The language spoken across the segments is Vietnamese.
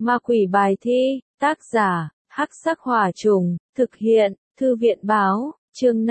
Ma quỷ bài thi, tác giả, Hắc Sắc Hỏa Trùng, thực hiện, Thư viện báo, chương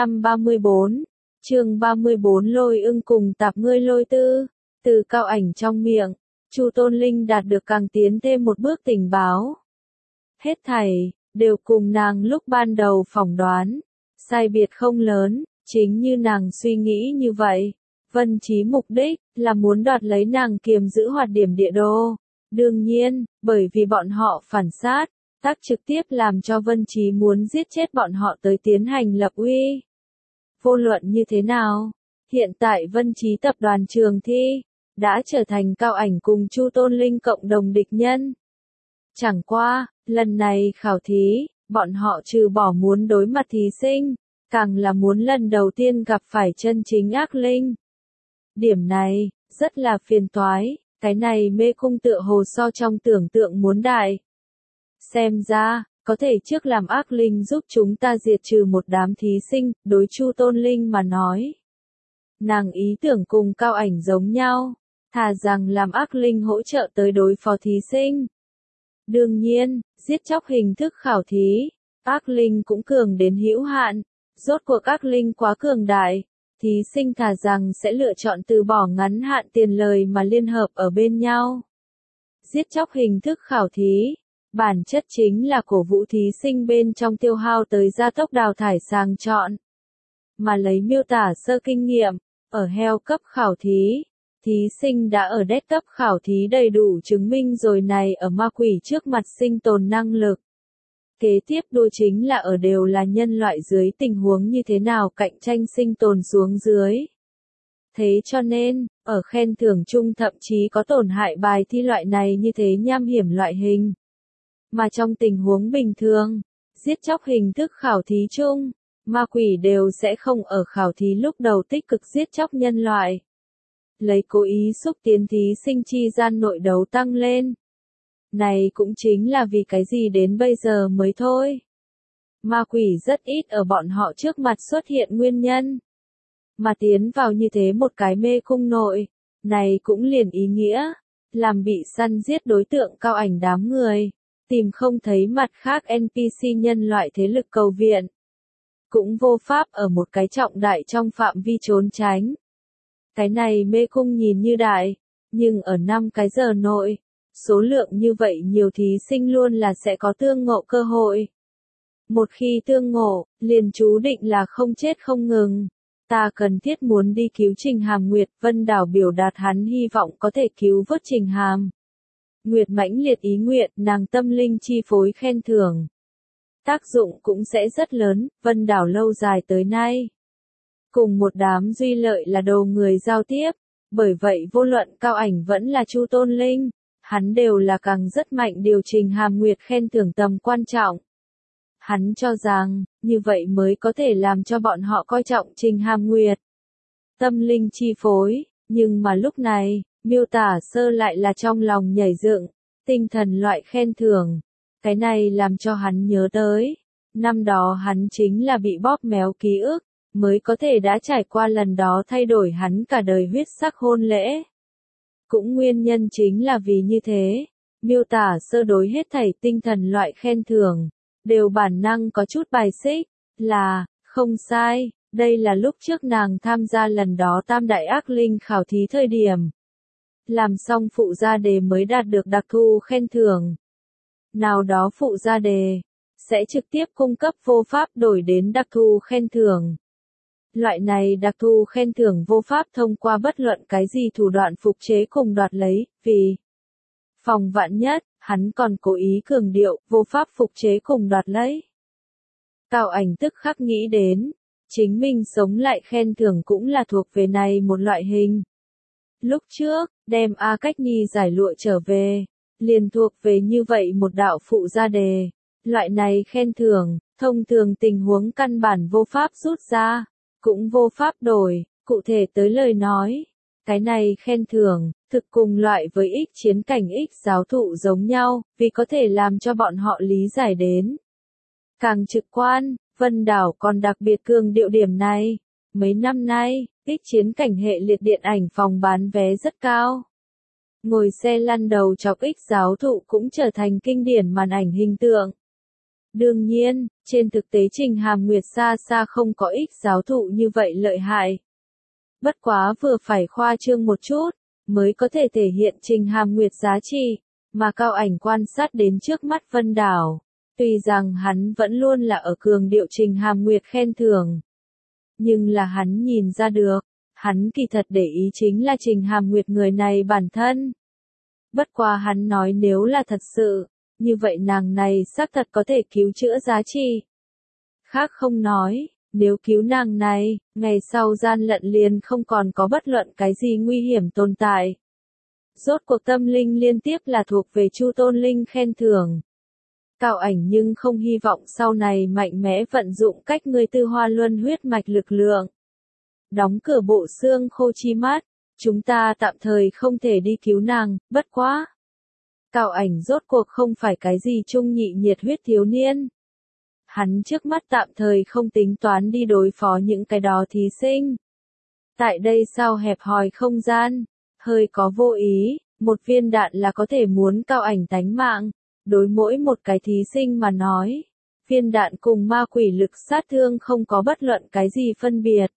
534, chương 34 Lôi Ưng cùng tạp ngươi Lôi Tư, từ Cao Ảnh trong miệng, Chu Tôn Linh đạt được càng tiến thêm một bước tình báo. Hết thảy, đều cùng nàng lúc ban đầu phỏng đoán, sai biệt không lớn, chính như nàng suy nghĩ như vậy. Vân Chí mục đích là muốn đoạt lấy nàng kiềm giữ hoạt điểm địa đô. Đương nhiên, bởi vì bọn họ phản sát, tác trực tiếp làm cho Vân Chí muốn giết chết bọn họ tới tiến hành lập uy. Vô luận như thế nào, hiện tại Vân Chí tập đoàn Trường Thi đã trở thành Cao Ảnh cùng Chu Tôn Linh cộng đồng địch nhân. Chẳng qua, lần này khảo thí, bọn họ trừ bỏ muốn đối mặt thí sinh, càng là muốn lần đầu tiên gặp phải chân chính ác linh. Điểm này, rất là phiền toái, cái này mê cung tựa hồ so trong tưởng tượng muốn đại. Xem ra, có thể trước làm ác linh giúp chúng ta diệt trừ một đám thí sinh, đối Chu Tôn Linh mà nói. Nàng ý tưởng cùng Cao Ảnh giống nhau, thà rằng làm ác linh hỗ trợ tới đối phó thí sinh. Đương nhiên, giết chóc hình thức khảo thí, ác linh cũng cường đến hữu hạn, rốt cuộc ác linh quá cường đại. Thí sinh thà rằng sẽ lựa chọn từ bỏ ngắn hạn tiền lời mà liên hợp ở bên nhau. Giết chóc hình thức khảo thí, bản chất chính là cổ vũ thí sinh bên trong tiêu hao tới gia tốc đào thải sàng chọn. Mà lấy miêu tả sơ kinh nghiệm, ở hell cấp khảo thí, thí sinh đã ở death cấp khảo thí đầy đủ chứng minh rồi này ở ma quỷ trước mặt sinh tồn năng lực. Kế tiếp đua chính là ở đều là nhân loại dưới tình huống như thế nào cạnh tranh sinh tồn xuống dưới. Thế cho nên, ở khen thưởng chung thậm chí có tổn hại bài thi loại này như thế nham hiểm loại hình. Mà trong tình huống bình thường, giết chóc hình thức khảo thí chung, ma quỷ đều sẽ không ở khảo thí lúc đầu tích cực giết chóc nhân loại. Lấy cố ý xúc tiến thí sinh chi gian nội đấu tăng lên. Này cũng chính là vì cái gì đến bây giờ mới thôi. Ma quỷ rất ít ở bọn họ trước mặt xuất hiện nguyên nhân. Mà tiến vào như thế một cái mê cung nội, này cũng liền ý nghĩa, làm bị săn giết đối tượng Cao Ảnh đám người, tìm không thấy mặt khác NPC nhân loại thế lực cầu viện. Cũng vô pháp ở một cái trọng đại trong phạm vi trốn tránh. Cái này mê cung nhìn như đại, nhưng ở 5 cái giờ nội, số lượng như vậy nhiều thí sinh luôn là sẽ có tương ngộ cơ hội. Một khi tương ngộ, liền chú định là không chết không ngừng. Ta cần thiết muốn đi cứu Trình Hàm. Nguyệt Vân Đảo biểu đạt hắn hy vọng có thể cứu vớt Trình Hàm. Nguyệt mãnh liệt ý nguyện, nàng tâm linh chi phối khen thưởng. Tác dụng cũng sẽ rất lớn, Vân Đảo lâu dài tới nay. Cùng một đám duy lợi là đầu người giao tiếp, bởi vậy vô luận Cao Ảnh vẫn là Chu Tôn Linh, hắn đều là càng rất mạnh điều Trình Hàm Nguyệt khen thưởng tầm quan trọng. Hắn cho rằng, như vậy mới có thể làm cho bọn họ coi trọng Trình Hàm Nguyệt. Tâm linh chi phối, nhưng mà lúc này, miêu tả sơ lại là trong lòng nhảy dựng, tinh thần loại khen thưởng. Cái này làm cho hắn nhớ tới, năm đó hắn chính là bị bóp méo ký ức, mới có thể đã trải qua lần đó thay đổi hắn cả đời huyết sắc hôn lễ. Cũng nguyên nhân chính là vì như thế, miêu tả sơ đối hết thảy tinh thần loại khen thưởng, đều bản năng có chút bài xích, là, không sai, đây là lúc trước nàng tham gia lần đó tam đại ác linh khảo thí thời điểm. Làm xong phụ gia đề mới đạt được đặc thù khen thưởng. Nào đó phụ gia đề, sẽ trực tiếp cung cấp vô pháp đổi đến đặc thù khen thưởng. Loại này đặc thù khen thưởng vô pháp thông qua bất luận cái gì thủ đoạn phục chế cùng đoạt lấy, vì phòng vạn nhất, hắn còn cố ý cường điệu, vô pháp phục chế cùng đoạt lấy. Cao Ảnh tức khắc nghĩ đến, chính mình sống lại khen thưởng cũng là thuộc về này một loại hình. Lúc trước, đem A Cách Nhi giải lụa trở về, liền thuộc về như vậy một đạo phụ gia đề. Loại này khen thưởng, thông thường tình huống căn bản vô pháp rút ra, cũng vô pháp đổi, cụ thể tới lời nói. Cái này khen thưởng, thực cùng loại với ích chiến cảnh ích giáo thụ giống nhau, vì có thể làm cho bọn họ lý giải đến. Càng trực quan, Vân Đảo còn đặc biệt cường điệu điểm này. Mấy năm nay, ích chiến cảnh hệ liệt điện ảnh phòng bán vé rất cao. ngồi xe lăn đầu chọc ích giáo thụ cũng trở thành kinh điển màn ảnh hình tượng. Đương nhiên, trên thực tế Trình Hàm Nguyệt xa xa không có ích giáo thụ như vậy lợi hại. Bất quá vừa phải khoa trương một chút, mới có thể thể hiện Trình Hàm Nguyệt giá trị, mà Cao Ảnh quan sát đến trước mắt Vân Đảo. Tuy rằng hắn vẫn luôn là ở cường điệu Trình Hàm Nguyệt khen thưởng. Nhưng là hắn nhìn ra được, hắn kỳ thật để ý chính là Trình Hàm Nguyệt người này bản thân. Bất quá hắn nói nếu là thật sự, như vậy nàng này xác thật có thể cứu chữa giá trị. Khác không nói, nếu cứu nàng này, ngày sau gian lận liền không còn có bất luận cái gì nguy hiểm tồn tại. Rốt cuộc tâm linh liên tiếp là thuộc về Chu Tôn Linh khen thưởng. Cao Ảnh nhưng không hy vọng sau này mạnh mẽ vận dụng cách người tư hoa luân huyết mạch lực lượng. Đóng cửa bộ xương khô chi mắt, chúng ta tạm thời không thể đi cứu nàng, bất quá. Cao Ảnh rốt cuộc không phải cái gì trung nhị nhiệt huyết thiếu niên. Hắn trước mắt tạm thời không tính toán đi đối phó những cái đó thí sinh. Tại đây sao hẹp hòi không gian, hơi có vô ý, một viên đạn là có thể muốn Cao Ảnh tánh mạng. Đối mỗi một cái thí sinh mà nói, viên đạn cùng ma quỷ lực sát thương không có bất luận cái gì phân biệt.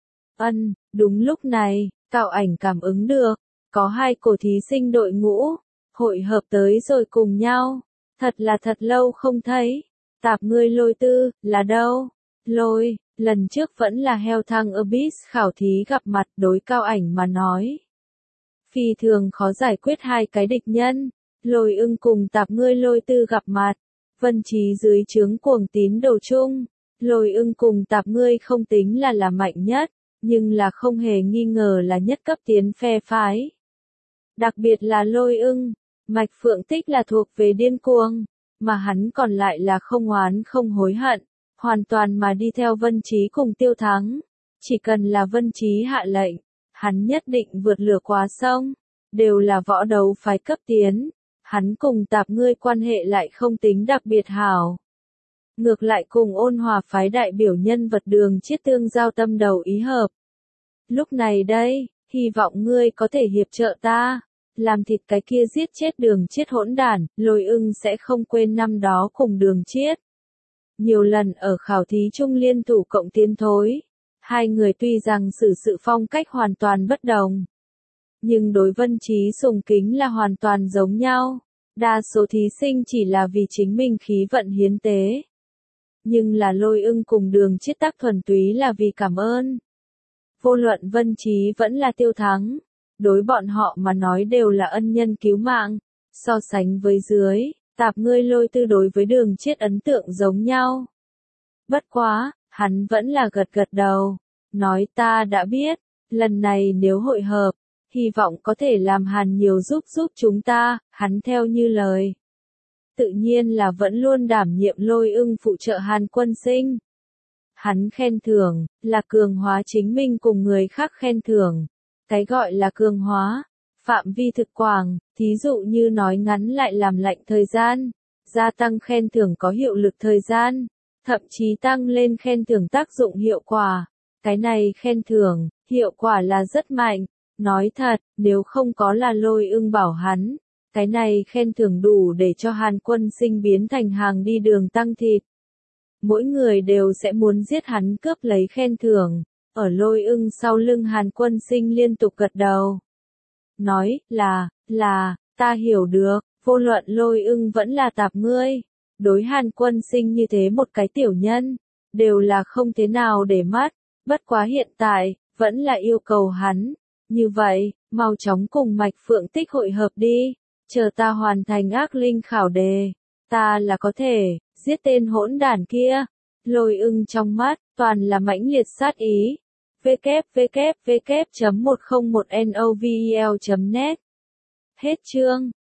Đúng lúc này, Cao Ảnh cảm ứng được, có hai cổ thí sinh đội ngũ, hội hợp tới rồi cùng nhau. Thật là thật lâu không thấy. Tạp ngươi Lôi Tư, là đâu? Lôi, lần trước vẫn là heo thăng Abyss khảo thí gặp mặt đối Cao Ảnh mà nói. Phi thường khó giải quyết hai cái địch nhân. Lôi Ưng cùng Tạp ngươi Lôi Tư gặp mặt. Vân Trí dưới trướng Cuồng Tín đầu chung. Lôi Ưng cùng Tạp ngươi không tính là mạnh nhất, nhưng là không hề nghi ngờ là nhất cấp tiến phe phái. Đặc biệt là Lôi Ưng, Mạch Phượng Tích là thuộc về điên cuồng, mà hắn còn lại là không oán không hối hận, hoàn toàn mà đi theo Vân Trí cùng Tiêu Thắng. Chỉ cần là Vân Trí hạ lệnh, hắn nhất định vượt lửa qua sông, đều là võ đấu phái cấp tiến. Hắn cùng Tạp ngươi quan hệ lại không tính đặc biệt hảo. Ngược lại cùng Ôn Hòa phái đại biểu nhân vật Đường Chiết tương giao tâm đầu ý hợp. Lúc này đây, hy vọng ngươi có thể hiệp trợ ta, làm thịt cái kia giết chết Đường Chiết hỗn đản. Lôi Ưng sẽ không quên năm đó cùng Đường Chiết. Nhiều lần ở khảo thí chung liên thủ cộng tiến thối. Hai người tuy rằng xử sự phong cách hoàn toàn bất đồng, nhưng đối Vân Trí sùng kính là hoàn toàn giống nhau. Đa số thí sinh chỉ là vì chính mình khí vận hiến tế. Nhưng là Lôi Ưng cùng Đường Chiết tác thuần túy là vì cảm ơn. Vô luận Vân Trí vẫn là Tiêu Thắng, đối bọn họ mà nói đều là ân nhân cứu mạng. So sánh với dưới, Tạp ngươi Lôi Tư đối với Đường Chiết ấn tượng giống nhau. Bất quá, hắn vẫn là gật gật đầu, nói ta đã biết, lần này nếu hội hợp, hy vọng có thể làm Hàn nhiều giúp chúng ta. Hắn theo như lời. Tự nhiên là vẫn luôn đảm nhiệm Lôi Ưng phụ trợ Hàn Quân Sinh. Hắn khen thưởng, là cường hóa chính mình cùng người khác khen thưởng. Cái gọi là cường hóa, phạm vi thực quảng, thí dụ như nói ngắn lại làm lạnh thời gian, gia tăng khen thưởng có hiệu lực thời gian, thậm chí tăng lên khen thưởng tác dụng hiệu quả. Cái này khen thưởng, hiệu quả là rất mạnh. Nói thật, nếu không có là Lôi Ưng bảo hắn, cái này khen thưởng đủ để cho Hàn Quân Sinh biến thành hàng đi đường tăng thịt. Mỗi người đều sẽ muốn giết hắn cướp lấy khen thưởng. Ở Lôi Ưng sau lưng Hàn Quân Sinh liên tục gật đầu. Nói, là, ta hiểu được, vô luận Lôi Ưng vẫn là Tạp ngươi. Đối Hàn Quân Sinh như thế một cái tiểu nhân, đều là không thế nào để mắt. Bất quá hiện tại, vẫn là yêu cầu hắn. Như vậy, mau chóng cùng Mạch Phượng Tích hội hợp đi, chờ ta hoàn thành ác linh khảo đề, ta là có thể giết tên hỗn đản kia. Lôi Ưng trong mắt, toàn là mãnh liệt sát ý. www.101novel.net Hết chương.